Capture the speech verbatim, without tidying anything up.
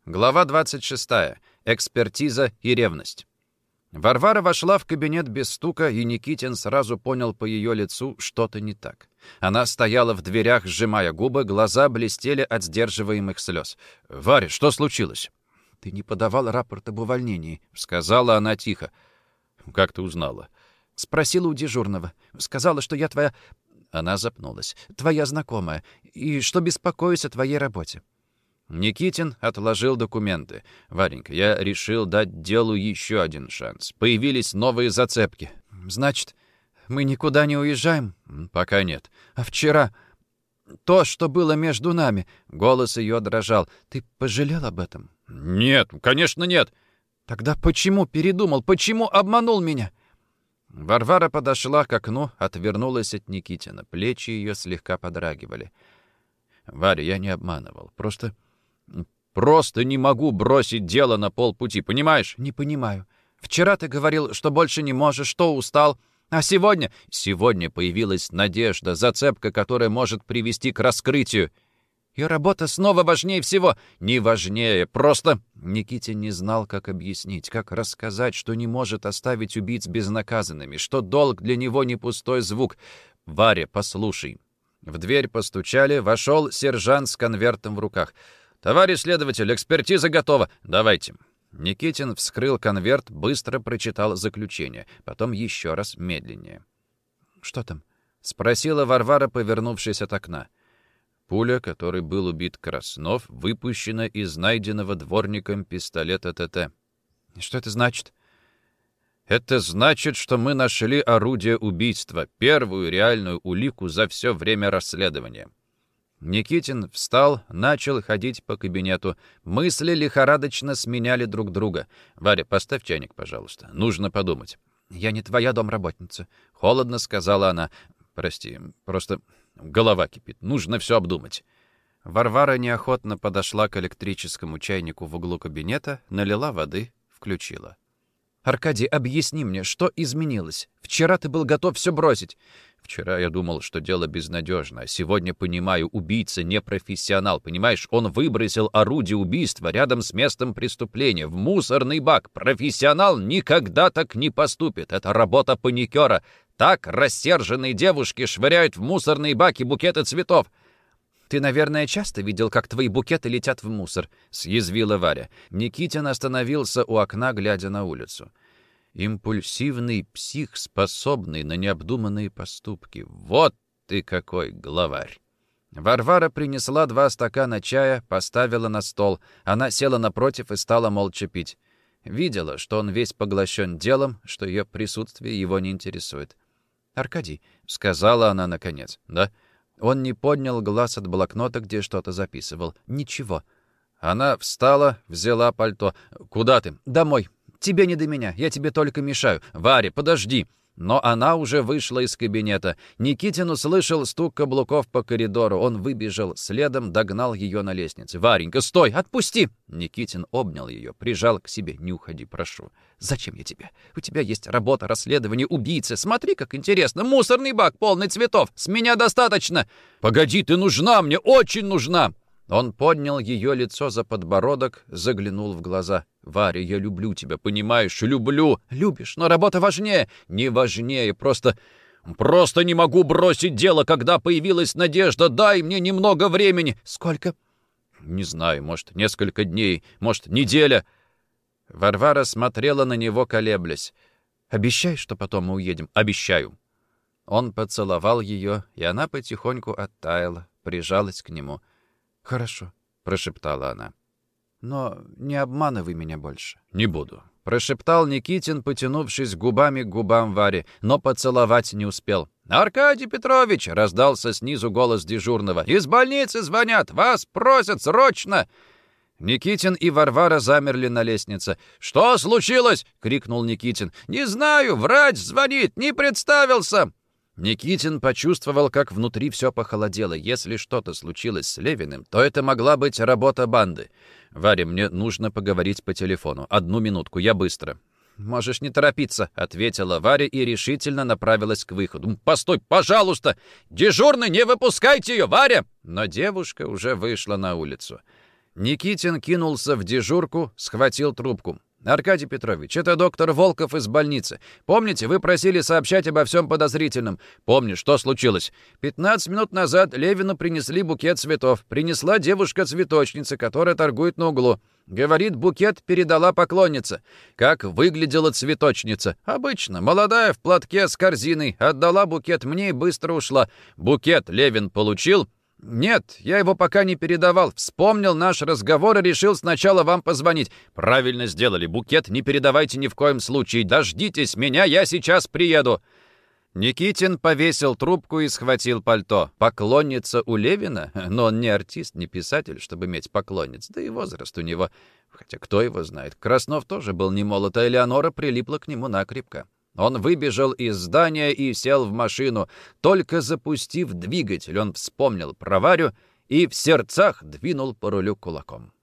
Глава двадцать шестая. Экспертиза и ревность. Варвара вошла в кабинет без стука, и Никитин сразу понял по ее лицу, что-то не так. Она стояла в дверях, сжимая губы, глаза блестели от сдерживаемых слез. «Варя, что случилось?» «Ты не подавал рапорт об увольнении», — сказала она тихо. «Как ты узнала?» «Спросила у дежурного. Сказала, что я твоя...» Она запнулась. «Твоя знакомая. И что беспокоюсь о твоей работе». Никитин отложил документы. «Варенька, я решил дать делу еще один шанс. Появились новые зацепки». «Значит, мы никуда не уезжаем?» «Пока нет». «А вчера? То, что было между нами...» Голос ее дрожал. «Ты пожалел об этом?» «Нет, конечно нет». «Тогда почему передумал? Почему обманул меня?» Варвара подошла к окну, отвернулась от Никитина. Плечи ее слегка подрагивали. «Варя, я не обманывал. Просто... просто не могу бросить дело на полпути, понимаешь?» «Не понимаю. Вчера ты говорил, что больше не можешь, что устал. А сегодня...» «Сегодня появилась надежда, зацепка, которая может привести к раскрытию. И работа снова важнее всего». «Не важнее, просто...» Никитин не знал, как объяснить, как рассказать, что не может оставить убийц безнаказанными, что долг для него не пустой звук. «Варя, послушай». В дверь постучали, вошел сержант с конвертом в руках. «Товарищ следователь, экспертиза готова. Давайте». Никитин вскрыл конверт, быстро прочитал заключение, потом еще раз медленнее. «Что там?» — спросила Варвара, повернувшись от окна. Пуля, которой был убит Краснов, выпущена из найденного дворником пистолета ТТ. «Что это значит?» «Это значит, что мы нашли орудие убийства, первую реальную улику за все время расследования». Никитин встал, начал ходить по кабинету. Мысли лихорадочно сменяли друг друга. «Варя, поставь чайник, пожалуйста. Нужно подумать». «Я не твоя домработница», — холодно сказала она. «Прости, просто голова кипит. Нужно все обдумать». Варвара неохотно подошла к электрическому чайнику в углу кабинета, налила воды, включила. «Аркадий, объясни мне, что изменилось? Вчера ты был готов все бросить». «Вчера я думал, что дело безнадежно, а сегодня понимаю, убийца не профессионал, понимаешь? Он выбросил орудие убийства рядом с местом преступления, в мусорный бак. Профессионал никогда так не поступит. Это работа паникера. Так рассерженные девушки швыряют в мусорные баки букеты цветов». «Ты, наверное, часто видел, как твои букеты летят в мусор», — съязвила Варя. Никитин остановился у окна, глядя на улицу. «Импульсивный псих, способный на необдуманные поступки. Вот ты какой главарь!» Варвара принесла два стакана чая, поставила на стол. Она села напротив и стала молча пить. Видела, что он весь поглощен делом, что ее присутствие его не интересует. «Аркадий», — сказала она наконец. «Да?» Он не поднял глаз от блокнота, где что-то записывал. «Ничего». Она встала, взяла пальто. «Куда ты?» «Домой. Тебе не до меня. Я тебе только мешаю». «Варя, подожди». Но она уже вышла из кабинета. Никитин услышал стук каблуков по коридору. Он выбежал следом, догнал ее на лестнице. «Варенька, стой! Отпусти!» Никитин обнял ее, прижал к себе. «Не уходи, прошу». «Зачем я тебе? У тебя есть работа, расследование, убийцы. Смотри, как интересно. Мусорный бак, полный цветов. С меня достаточно». «Погоди, ты нужна мне, очень нужна!» Он поднял ее лицо за подбородок, заглянул в глаза. «Варя, я люблю тебя, понимаешь? Люблю!» «Любишь, но работа важнее!» «Не важнее, просто... просто не могу бросить дело, когда появилась надежда. Дай мне немного времени!» «Сколько?» «Не знаю, может, несколько дней, может, неделя». Варвара смотрела на него, колеблясь. «Обещай, что потом мы уедем?» «Обещаю». Он поцеловал ее, и она потихоньку оттаяла, прижалась к нему. «Хорошо», — прошептала она. «Но не обманывай меня больше». «Не буду», — прошептал Никитин, потянувшись губами к губам Вари, но поцеловать не успел. «Аркадий Петрович!» — раздался снизу голос дежурного. «Из больницы звонят! Вас просят срочно!» Никитин и Варвара замерли на лестнице. «Что случилось?» — крикнул Никитин. «Не знаю, врач звонит, не представился!» Никитин почувствовал, как внутри все похолодело. Если что-то случилось с Левиным, то это могла быть работа банды. «Варя, мне нужно поговорить по телефону. Одну минутку, я быстро». «Можешь не торопиться», — ответила Варя и решительно направилась к выходу. «Постой, пожалуйста! Дежурный, не выпускайте ее, Варя!» Но девушка уже вышла на улицу. Никитин кинулся в дежурку, схватил трубку. «Аркадий Петрович, это доктор Волков из больницы. Помните, вы просили сообщать обо всем подозрительном?» «Помню, что случилось?» «Пятнадцать минут назад Левину принесли букет цветов. Принесла девушка-цветочница, которая торгует на углу. Говорит, букет передала поклонница. Как выглядела цветочница? Обычно, молодая, в платке с корзиной. Отдала букет мне и быстро ушла. Букет Левин получил?» «Нет, я его пока не передавал. Вспомнил наш разговор и решил сначала вам позвонить». «Правильно сделали. Букет не передавайте ни в коем случае. Дождитесь меня, я сейчас приеду». Никитин повесил трубку и схватил пальто. Поклонница у Левина? Но он не артист, не писатель, чтобы иметь поклонниц. Да и возраст у него. Хотя кто его знает. Краснов тоже был не молод, а Элеонора прилипла к нему накрепко. Он выбежал из здания и сел в машину. Только запустив двигатель, он вспомнил про Варю и в сердцах двинул по рулю кулаком.